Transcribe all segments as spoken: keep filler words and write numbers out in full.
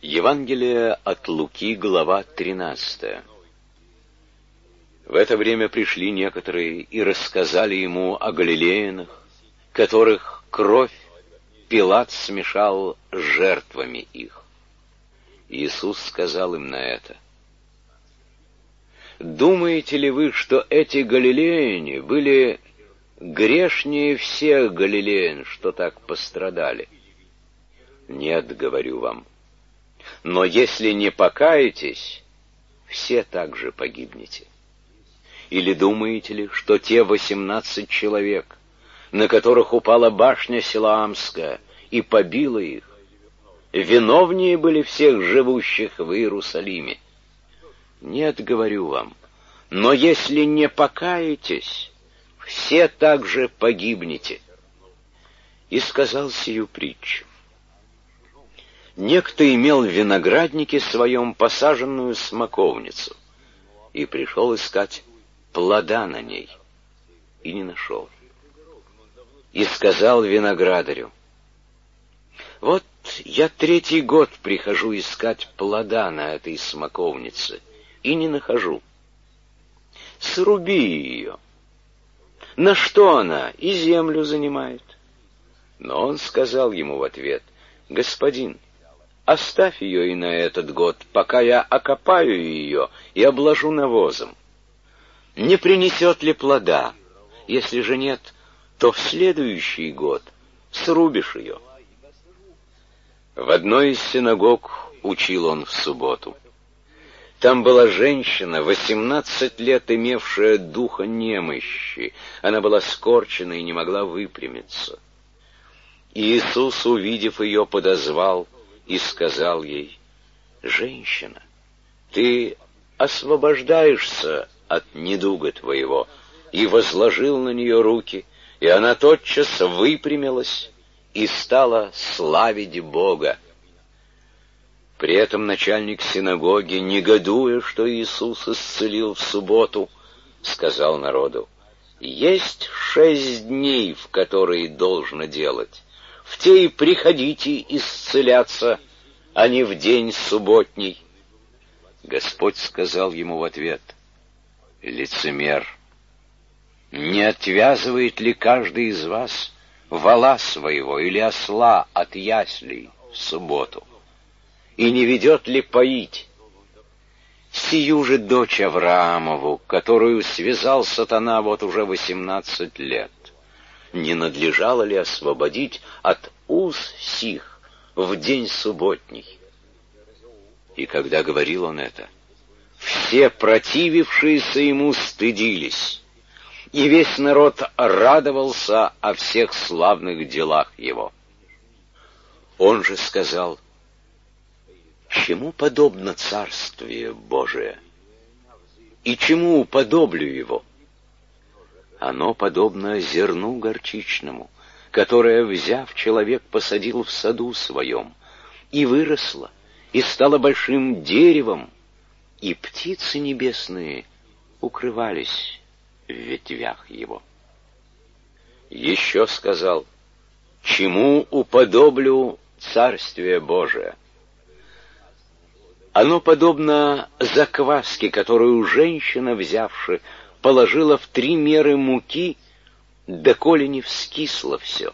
Евангелие от Луки, глава тринадцатая. В это время пришли некоторые и рассказали ему о галилеянах, которых кровь Пилат смешал с жертвами их. Иисус сказал им на это: «Думаете ли вы, что эти галилеяне были грешнее всех галилеян, что так пострадали? Нет, говорю вам. Но если не покаетесь, все также погибнете. Или думаете ли, что те восемнадцать человек, на которых упала башня Силоамская и побила их, виновнее были всех живущих в Иерусалиме? Нет, говорю вам, но если не покаетесь, все также погибнете». И сказал сию притчу. Некто имел в винограднике своем посаженную смоковницу и пришел искать плода на ней, и не нашел. И сказал виноградарю: «Вот я третий год прихожу искать плода на этой смоковнице, и не нахожу. Сруби ее. На что она и землю занимает?» Но он сказал ему в ответ: «Господин, оставь ее и на этот год, пока я окопаю ее и обложу навозом. Не принесет ли плода? Если же нет, то в следующий год срубишь ее». В одной из синагог учил он в субботу. Там была женщина, восемнадцать лет имевшая духа немощи. Она была скорчена и не могла выпрямиться. И Иисус, увидев ее, подозвал и сказал ей: «Женщина, ты освобождаешься от недуга твоего», и возложил на нее руки, и она тотчас выпрямилась и стала славить Бога. При этом начальник синагоги, негодуя, что Иисус исцелил в субботу, сказал народу: «Есть шесть дней, в которые должно делать. В те и приходите исцеляться, а не в день субботний». Господь сказал ему в ответ: «Лицемер, не отвязывает ли каждый из вас вола своего или осла от яслей в субботу? И не ведет ли поить сию же дочь Авраамову, которую связал сатана вот уже восемнадцать лет? Не надлежало ли освободить от уз сих в день субботний?» И когда говорил он это, все противившиеся ему стыдились, и весь народ радовался о всех славных делах его. Он же сказал: «Чему подобно Царствие Божие? И чему уподоблю его? Оно подобно зерну горчичному, которое, взяв, человек посадил в саду своем, и выросло, и стало большим деревом, и птицы небесные укрывались в ветвях его». Еще сказал: «Чему уподоблю Царствие Божие? Оно подобно закваске, которую женщина, взявши, положила в три меры муки, доколе не вскисло все.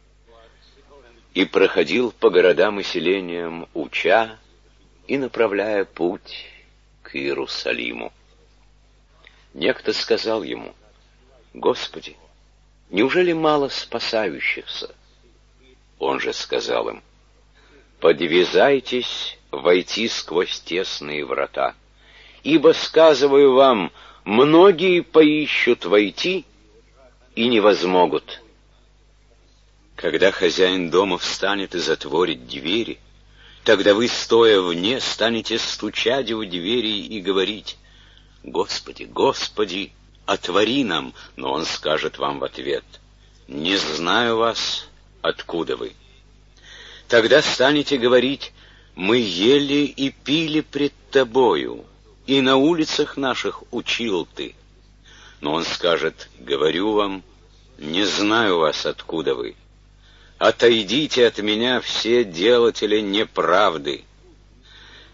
И проходил по городам и селениям, уча и направляя путь к Иерусалиму. Некто сказал ему: «Господи, неужели мало спасающихся?» Он же сказал им: «Подвязайтесь войти сквозь тесные врата, ибо, сказываю вам, многие поищут войти и не возмогут». Когда хозяин дома встанет и затворит двери, тогда вы, стоя вне, станете стучать у двери и говорить: «Господи, Господи, отвори нам!» Но он скажет вам в ответ: «Не знаю вас, откуда вы». Тогда станете говорить: «Мы ели и пили пред тобою, и на улицах наших учил ты». Но он скажет: «Говорю вам, не знаю вас, откуда вы. Отойдите от меня, все делатели неправды».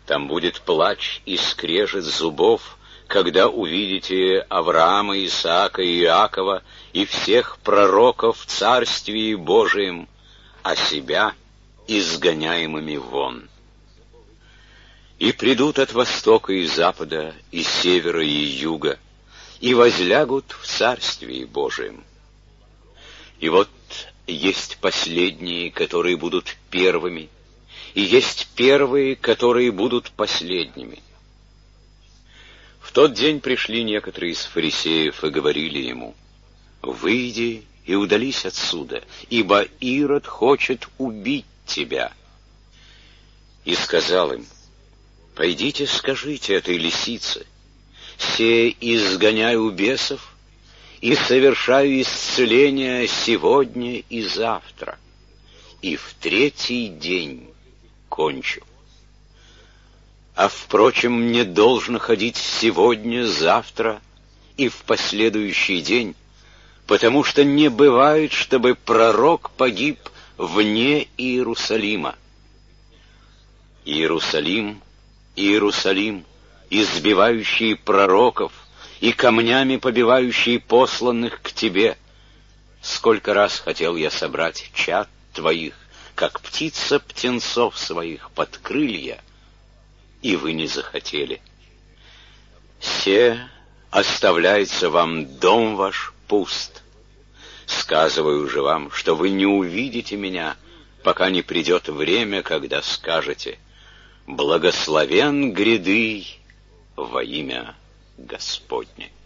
Там будет плач и скрежет зубов, когда увидите Авраама, Исаака и Иакова и всех пророков в Царствии Божием, а себя изгоняемыми вон. И придут от востока и запада, и севера и юга, и возлягут в Царствии Божием. И вот есть последние, которые будут первыми, и есть первые, которые будут последними. В тот день пришли некоторые из фарисеев и говорили ему: «Выйди и удались отсюда, ибо Ирод хочет убить тебя». И сказал им: «Пойдите, скажите этой лисице: се изгоняю бесов и совершаю исцеление сегодня и завтра, и в третий день кончу. А, впрочем, мне должно ходить сегодня, завтра и в последующий день, потому что не бывает, чтобы пророк погиб вне Иерусалима. Иерусалим, Иерусалим, избивающий пророков и камнями побивающий посланных к тебе, сколько раз хотел я собрать чад твоих, как птица птенцов своих под крылья, и вы не захотели. Се оставляется вам дом ваш пуст. Сказываю же вам, что вы не увидите меня, пока не придет время, когда скажете: благословен гряды во имя Господне».